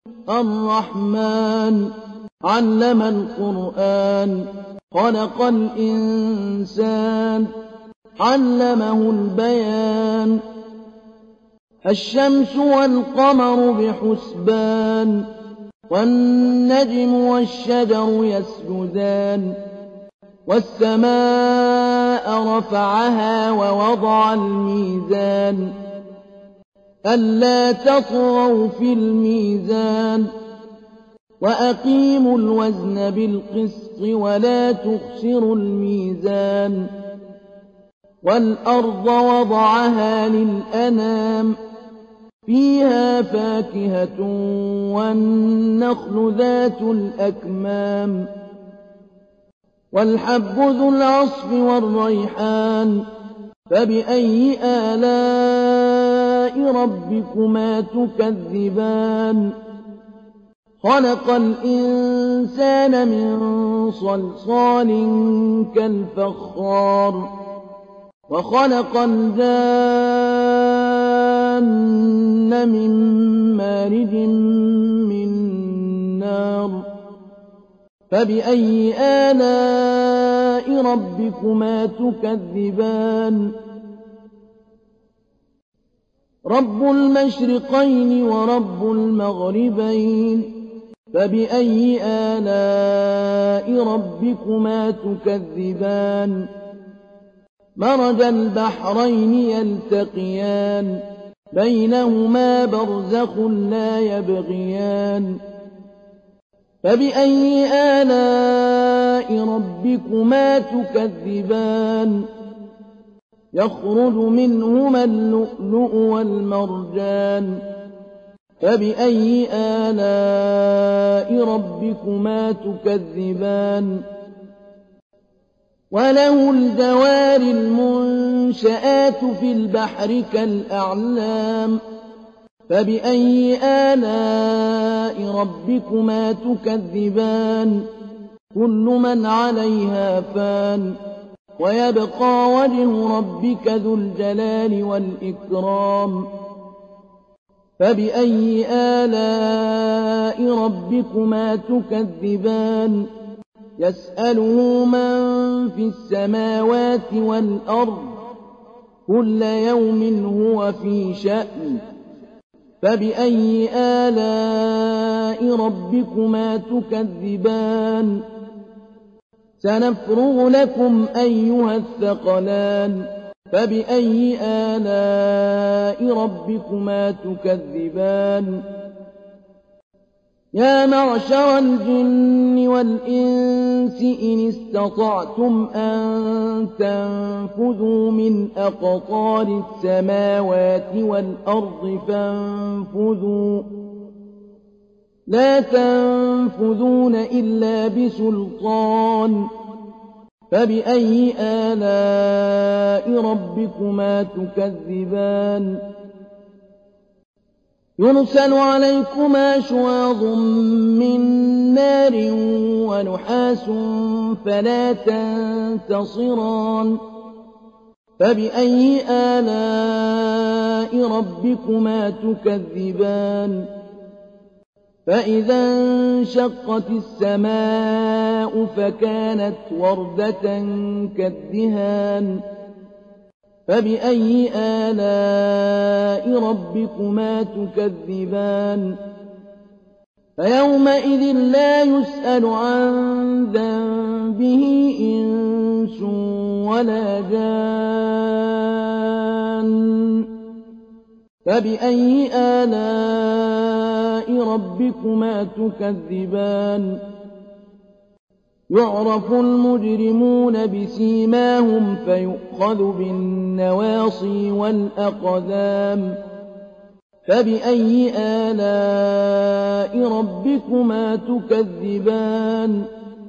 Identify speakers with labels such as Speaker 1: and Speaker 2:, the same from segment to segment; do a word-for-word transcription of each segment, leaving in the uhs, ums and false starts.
Speaker 1: الرحمن علم القرآن خلق الإنسان علمه البيان الشمس والقمر بحسبان والنجم والشجر يسجدان والسماء رفعها ووضع الميزان ألا تطغوا في الميزان وأقيموا الوزن بالقسط ولا تخسروا الميزان والأرض وضعها للأنام فيها فاكهة والنخل ذات الأكمام والحب ذو العصف والريحان فبأي آلاء ربكما تكذبان خلق الإنسان من صلصال كالفخار وخلق الجان من مارج من نار فبأي آلاء ربكما تكذبان رب المشرقين ورب المغربين فبأي آلاء ربكما تكذبان مرج البحرين يلتقيان بينهما برزخ لا يبغيان فبأي آلاء ربكما تكذبان يخرج منهما اللؤلؤ والمرجان فبأي آلاء ربكما تكذبان وله الجوار المنشآت في البحر كالأعلام فبأي آلاء ربكما تكذبان كل من عليها فان ويبقى وجه ربك ذو الجلال والإكرام فبأي آلاء ربكما تكذبان يسأله من في السماوات والأرض كل يوم هو في شأن فبأي آلاء ربكما تكذبان سنفرغ لكم أيها الثقلان فبأي آلاء ربكما تكذبان يا معشر الجن والإنس إن استطعتم أن تنفذوا من أقطار السماوات والأرض فانفذوا لا تنفذون إلا بسلطان فبأي آلاء ربكما تكذبان يرسل عليكما شواظ من نار ونحاس فلا تنتصران فبأي آلاء ربكما تكذبان فإذا انشقت السماء فكانت وردة كالدهان فبأي آلاء ربكما تكذبان فيومئذ لا يسأل عن ذنبه إنس ولا جان فبأي آلاء ربكما تكذبان يعرف المجرمون بسيماهم فيؤخذ بالنواصي والأقدام فبأي آلاء ربكما تكذبان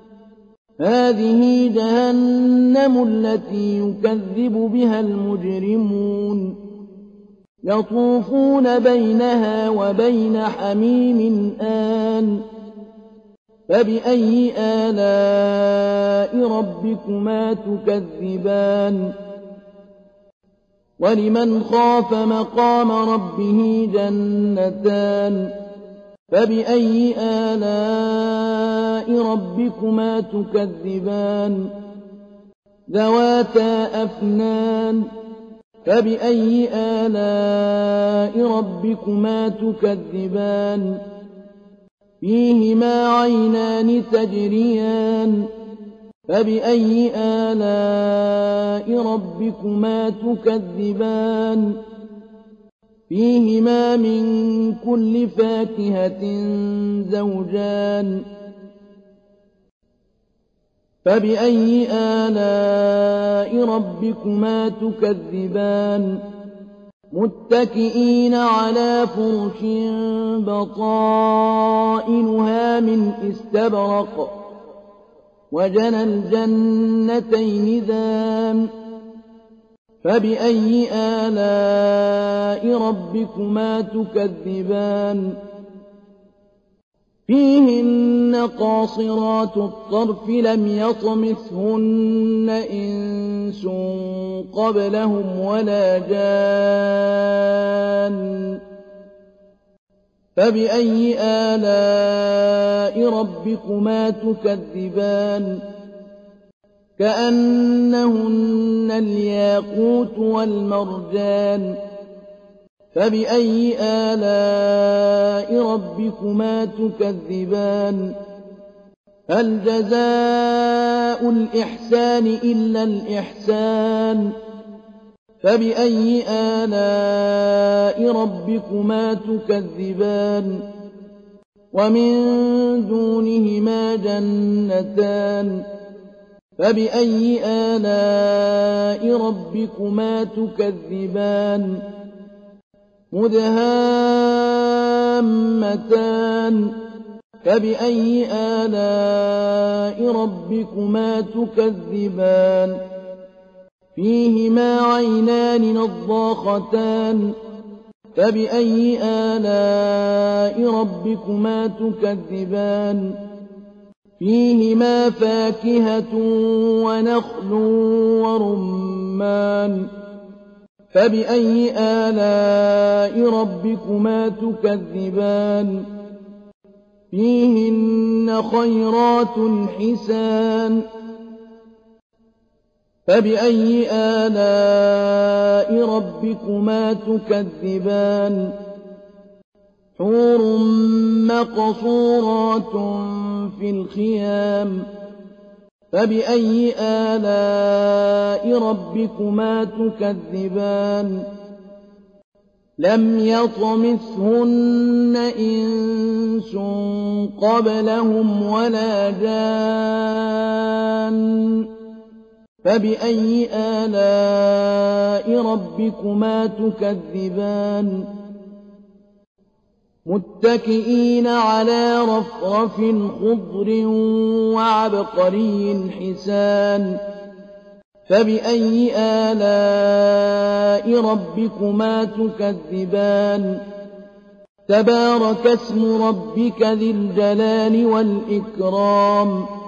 Speaker 1: هذه جهنم التي يكذب بها المجرمون يطوفون بينها وبين حميم آن فبأي آلاء ربكما تكذبان ولمن خاف مقام ربه جنتان فبأي آلاء ربكما تكذبان ذواتا أفنان فبأي آلاء ربكما تكذبان فيهما عينان تجريان فبأي آلاء ربكما تكذبان فيهما من كل فاكهة زوجان فبأي آلاء ربكما تكذبان متكئين على فرش بطائنها من استبرق وجنى الجنتين دان فبأي آلاء ربكما تكذبان فيهن قاصرات الطرف لم يطمثهن إنس قبلهم ولا جان فبأي آلاء ربكما تكذبان كأنهن الياقوت والمرجان فبأي آلاء ربكما تكذبان هل جزاء الإحسان إلا الإحسان فبأي آلاء ربكما تكذبان ومن دونهما جنتان فبأي آلاء ربكما تكذبان مدهامتان فبأي آلاء ربكما تكذبان فيهما عينان نضاختان فبأي آلاء ربكما تكذبان فيهما فاكهة ونخل ورمان فبأي آلاء ربكما تكذبان فيهن خيرات حسان فبأي آلاء ربكما تكذبان حور مقصورات في الخيام فبأي آلاء ربكما تكذبان لم يطمثهن إنس قبلهم ولا جان فبأي آلاء ربكما تكذبان متكئين على رفرف خضر وعبقري حسان فبأي آلاء ربكما تكذبان تبارك اسم ربك ذي الجلال والإكرام